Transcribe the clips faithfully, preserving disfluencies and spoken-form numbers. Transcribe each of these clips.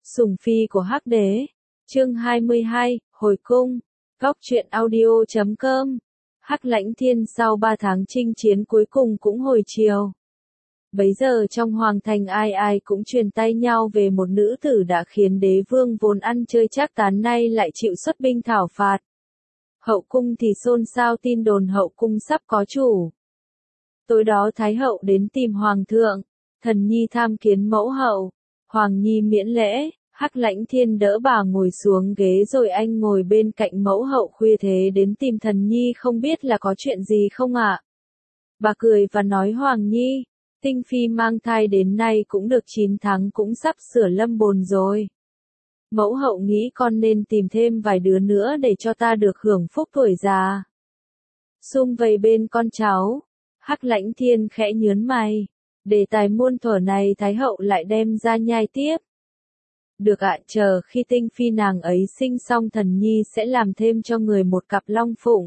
Sủng phi của Hắc đế. Chương hai mươi hai, hồi cung. Góc truyện audio chấm com. Hắc Lãnh Thiên sau ba tháng chinh chiến cuối cùng cũng hồi chiều. Bấy giờ trong hoàng thành ai ai cũng truyền tay nhau về một nữ tử đã khiến đế vương vốn ăn chơi trác tán nay lại chịu xuất binh thảo phạt. Hậu cung thì xôn xao tin đồn hậu cung sắp có chủ. Tối đó Thái hậu đến tìm hoàng thượng, thần nhi tham kiến mẫu hậu. Hoàng nhi miễn lễ, Hắc Lãnh Thiên đỡ bà ngồi xuống ghế rồi anh ngồi bên cạnh mẫu hậu. Khuya thế đến tìm thần nhi không biết là có chuyện gì không ạ? Bà cười và nói Hoàng nhi, Tinh Phi mang thai đến nay cũng được chín tháng cũng sắp sửa lâm bồn rồi. Mẫu hậu nghĩ con nên tìm thêm vài đứa nữa để cho ta được hưởng phúc tuổi già. Sum vầy bên con cháu, Hắc Lãnh Thiên khẽ nhớn mày. Đề tài muôn thuở này Thái hậu lại đem ra nhai tiếp. Được ạ, chờ khi Tinh Phi nàng ấy sinh xong thần nhi sẽ làm thêm cho người một cặp long phụng.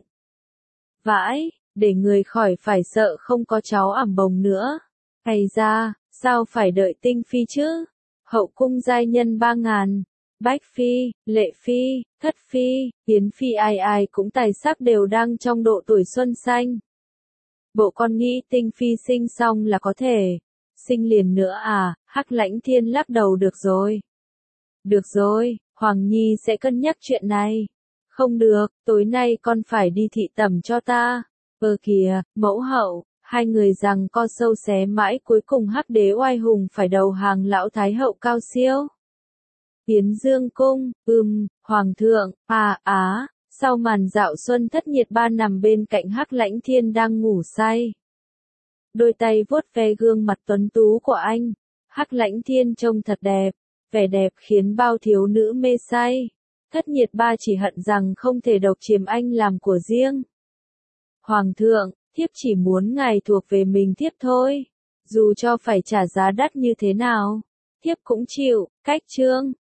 Vãi, để người khỏi phải sợ không có cháu ẵm bồng nữa. Hay ra, sao phải đợi Tinh Phi chứ? Hậu cung giai nhân ba ngàn, Bách Phi, Lệ Phi, Thất Phi, Yến Phi ai ai cũng tài sắc đều đang trong độ tuổi xuân xanh. Bộ con nghĩ Tinh Phi sinh xong là có thể sinh liền nữa à? Hắc Lãnh Thiên lắc đầu. Được rồi. Được rồi, Hoàng nhi sẽ cân nhắc chuyện này. Không được, tối nay con phải đi thị tẩm cho ta. Ơ kìa, mẫu hậu, hai người rằng co sâu xé mãi cuối cùng Hắc đế oai hùng phải đầu hàng lão Thái hậu cao siêu. Yến Dương cung, ừm, Hoàng thượng, à á. Sau màn dạo xuân thất nhiệt ba nằm bên cạnh Hắc Lãnh Thiên đang ngủ say. Đôi tay vuốt ve gương mặt tuấn tú của anh. Hắc Lãnh Thiên trông thật đẹp. Vẻ đẹp khiến bao thiếu nữ mê say. Thất nhiệt ba chỉ hận rằng không thể độc chiếm anh làm của riêng. Hoàng thượng, thiếp chỉ muốn ngài thuộc về mình thiếp thôi. Dù cho phải trả giá đắt như thế nào, thiếp cũng chịu. Cách chương.